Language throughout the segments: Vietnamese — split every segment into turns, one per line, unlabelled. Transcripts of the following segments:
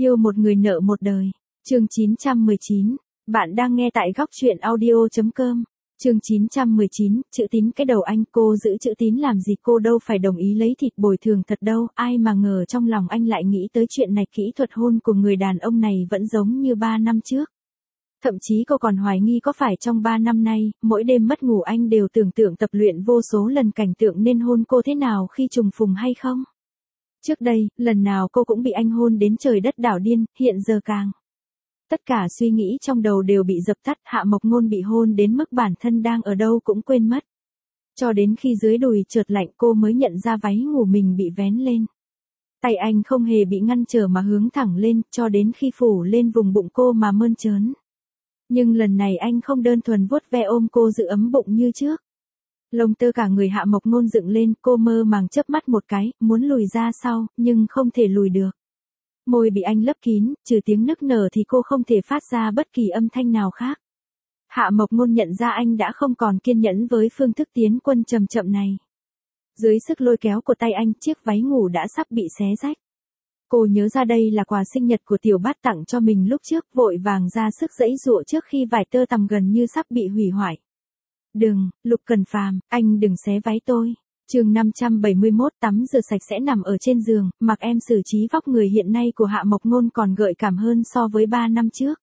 Yêu một người nợ một đời. Chương 919. Bạn đang nghe tại góc truyện audio.com. Chương 919, chữ Tín cái đầu anh, cô giữ chữ Tín làm gì, cô đâu phải đồng ý lấy thịt bồi thường thật đâu, ai mà ngờ trong lòng anh lại nghĩ tới chuyện này. Kỹ thuật hôn của người đàn ông này vẫn giống như 3 năm trước. Thậm chí cô còn hoài nghi có phải trong 3 năm nay, mỗi đêm mất ngủ anh đều tưởng tượng tập luyện vô số lần cảnh tượng nên hôn cô thế nào khi trùng phùng hay không. Trước đây, lần nào cô cũng bị anh hôn đến trời đất đảo điên, hiện giờ càng. Tất cả suy nghĩ trong đầu đều bị dập tắt, Hạ Mộc Ngôn bị hôn đến mức bản thân đang ở đâu cũng quên mất. Cho đến khi dưới đùi chợt lạnh cô mới nhận ra váy ngủ mình bị vén lên. Tay anh không hề bị ngăn trở mà hướng thẳng lên, cho đến khi phủ lên vùng bụng cô mà mơn trớn. Nhưng lần này anh không đơn thuần vuốt ve ôm cô giữ ấm bụng như trước. Lông tơ cả người Hạ Mộc Ngôn dựng lên, cô mơ màng chớp mắt một cái, muốn lùi ra sau, nhưng không thể lùi được. Môi bị anh lấp kín, trừ tiếng nức nở thì cô không thể phát ra bất kỳ âm thanh nào khác. Hạ Mộc Ngôn nhận ra anh đã không còn kiên nhẫn với phương thức tiến quân chậm chậm này. Dưới sức lôi kéo của tay anh, chiếc váy ngủ đã sắp bị xé rách. Cô nhớ ra đây là quà sinh nhật của Tiểu Bát tặng cho mình lúc trước, vội vàng ra sức giãy giụa trước khi vải tơ tằm gần như sắp bị hủy hoại. Đừng, Lục Cần Phàm, anh đừng xé váy tôi. Chương 571, tắm rửa sạch sẽ nằm ở trên giường, mặc em xử trí vóc người hiện nay của Hạ Mộc Ngôn còn gợi cảm hơn so với 3 năm trước.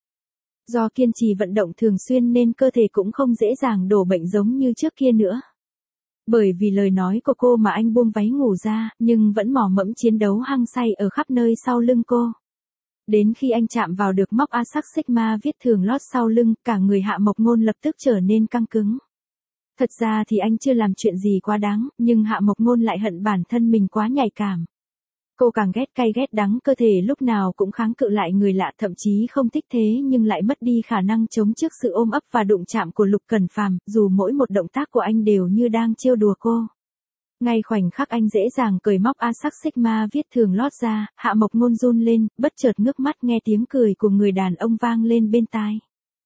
Do kiên trì vận động thường xuyên nên cơ thể cũng không dễ dàng đổ bệnh giống như trước kia nữa. Bởi vì lời nói của cô mà anh buông váy ngủ ra, nhưng vẫn mò mẫm chiến đấu hăng say ở khắp nơi sau lưng cô. Đến khi anh chạm vào được móc Asac Sigma viết thường lót sau lưng, cả người Hạ Mộc Ngôn lập tức trở nên căng cứng. Thật ra thì anh chưa làm chuyện gì quá đáng, nhưng Hạ Mộc Ngôn lại hận bản thân mình quá nhạy cảm. Cô càng ghét cay ghét đắng, cơ thể lúc nào cũng kháng cự lại người lạ, thậm chí không thích thế nhưng lại mất đi khả năng chống trước sự ôm ấp và đụng chạm của Lục Cẩn Phàm, dù mỗi một động tác của anh đều như đang trêu đùa cô. Ngay khoảnh khắc anh dễ dàng cởi móc Asac Sigma viết thường lót ra, Hạ Mộc Ngôn run lên, bất chợt ngước mắt nghe tiếng cười của người đàn ông vang lên bên tai.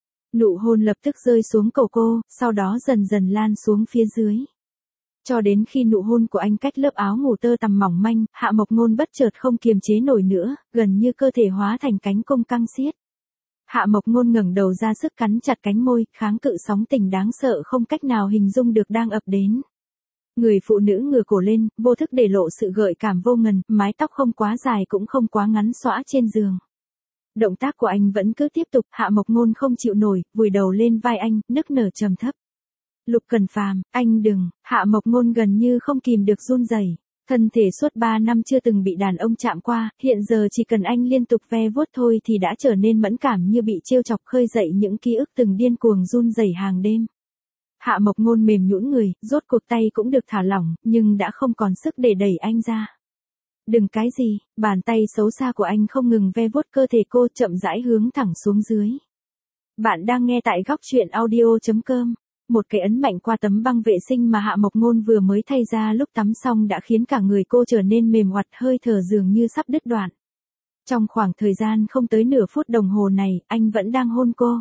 Nụ hôn lập tức rơi xuống cổ cô, sau đó dần dần lan xuống phía dưới. Cho đến khi nụ hôn của anh cách lớp áo ngủ tơ tằm mỏng manh, Hạ Mộc Ngôn bất chợt không kiềm chế nổi nữa, gần như cơ thể hóa thành cánh cung căng xiết. Hạ Mộc Ngôn ngẩng đầu ra sức cắn chặt cánh môi, kháng cự sóng tình đáng sợ không cách nào hình dung được đang ập đến. Người phụ nữ ngửa cổ lên, vô thức để lộ sự gợi cảm vô ngần, mái tóc không quá dài cũng không quá ngắn xõa trên giường. Động tác của anh vẫn cứ tiếp tục, Hạ Mộc Ngôn không chịu nổi, vùi đầu lên vai anh, nức nở trầm thấp. Lục Cần Phàm, anh đừng, Hạ Mộc Ngôn gần như không kìm được run rẩy. Thân thể suốt 3 năm chưa từng bị đàn ông chạm qua, hiện giờ chỉ cần anh liên tục ve vuốt thôi thì đã trở nên mẫn cảm như bị trêu chọc, khơi dậy những ký ức từng điên cuồng run rẩy hàng đêm. Hạ Mộc Ngôn mềm nhũn người, rốt cuộc tay cũng được thả lỏng, nhưng đã không còn sức để đẩy anh ra. Đừng cái gì, bàn tay xấu xa của anh không ngừng ve vuốt cơ thể cô, chậm rãi hướng thẳng xuống dưới. Bạn đang nghe tại góc truyện audio.com. Một cái ấn mạnh qua tấm băng vệ sinh mà Hạ Mộc Ngôn vừa mới thay ra lúc tắm xong đã khiến cả người cô trở nên mềm oặt, hơi thở dường như sắp đứt đoạn. Trong khoảng thời gian không tới nửa phút đồng hồ này, anh vẫn đang hôn cô.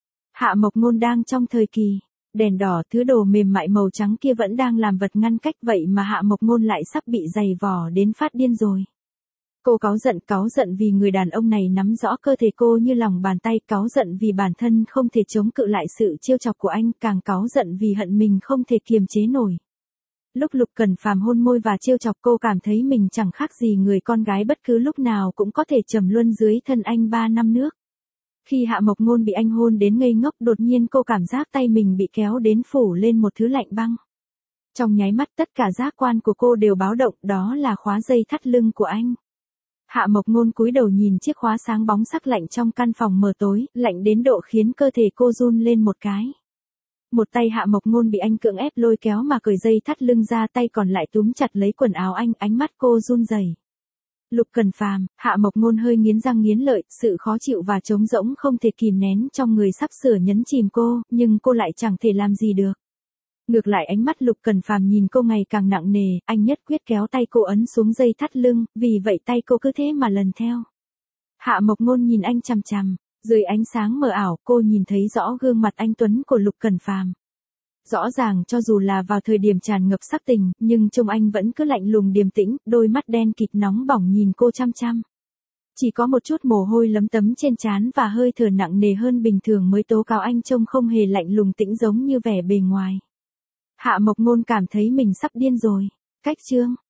Hạ Mộc Ngôn đang trong thời kỳ đèn đỏ, thứ đồ mềm mại màu trắng kia vẫn đang làm vật ngăn cách, vậy mà Hạ Mộc Ngôn lại sắp bị giày vò đến phát điên rồi. Cô cáu giận vì người đàn ông này nắm rõ cơ thể cô như lòng bàn tay, cáu giận vì bản thân không thể chống cự lại sự trêu chọc của anh, càng cáu giận vì hận mình không thể kiềm chế nổi. Lúc Lục Cần Phàm hôn môi và trêu chọc cô cảm thấy mình chẳng khác gì người con gái bất cứ lúc nào cũng có thể trầm luân dưới thân anh 3 năm nước. Khi Hạ Mộc Ngôn bị anh hôn đến ngây ngốc, đột nhiên cô cảm giác tay mình bị kéo đến phủ lên một thứ lạnh băng. Trong nháy mắt tất cả giác quan của cô đều báo động, đó là khóa dây thắt lưng của anh. Hạ Mộc Ngôn cúi đầu nhìn chiếc khóa sáng bóng sắc lạnh trong căn phòng mờ tối, lạnh đến độ khiến cơ thể cô run lên một cái. Một tay Hạ Mộc Ngôn bị anh cưỡng ép lôi kéo mà cởi dây thắt lưng ra, tay còn lại túm chặt lấy quần áo anh, ánh mắt cô run rẩy. Lục Cần Phàm, Hạ Mộc Ngôn hơi nghiến răng nghiến lợi, sự khó chịu và trống rỗng không thể kìm nén trong người sắp sửa nhấn chìm cô, nhưng cô lại chẳng thể làm gì được. Ngược lại ánh mắt Lục Cần Phàm nhìn cô ngày càng nặng nề, anh nhất quyết kéo tay cô ấn xuống dây thắt lưng, vì vậy tay cô cứ thế mà lần theo. Hạ Mộc Ngôn nhìn anh chằm chằm, dưới ánh sáng mờ ảo, cô nhìn thấy rõ gương mặt anh tuấn của Lục Cần Phàm. Rõ ràng cho dù là vào thời điểm tràn ngập sắc tình, nhưng trông anh vẫn cứ lạnh lùng điềm tĩnh, đôi mắt đen kịt nóng bỏng nhìn cô chăm chăm. Chỉ có một chút mồ hôi lấm tấm trên trán và hơi thở nặng nề hơn bình thường mới tố cáo anh trông không hề lạnh lùng tĩnh giống như vẻ bề ngoài. Hạ Mộc Ngôn cảm thấy mình sắp điên rồi. Cách chương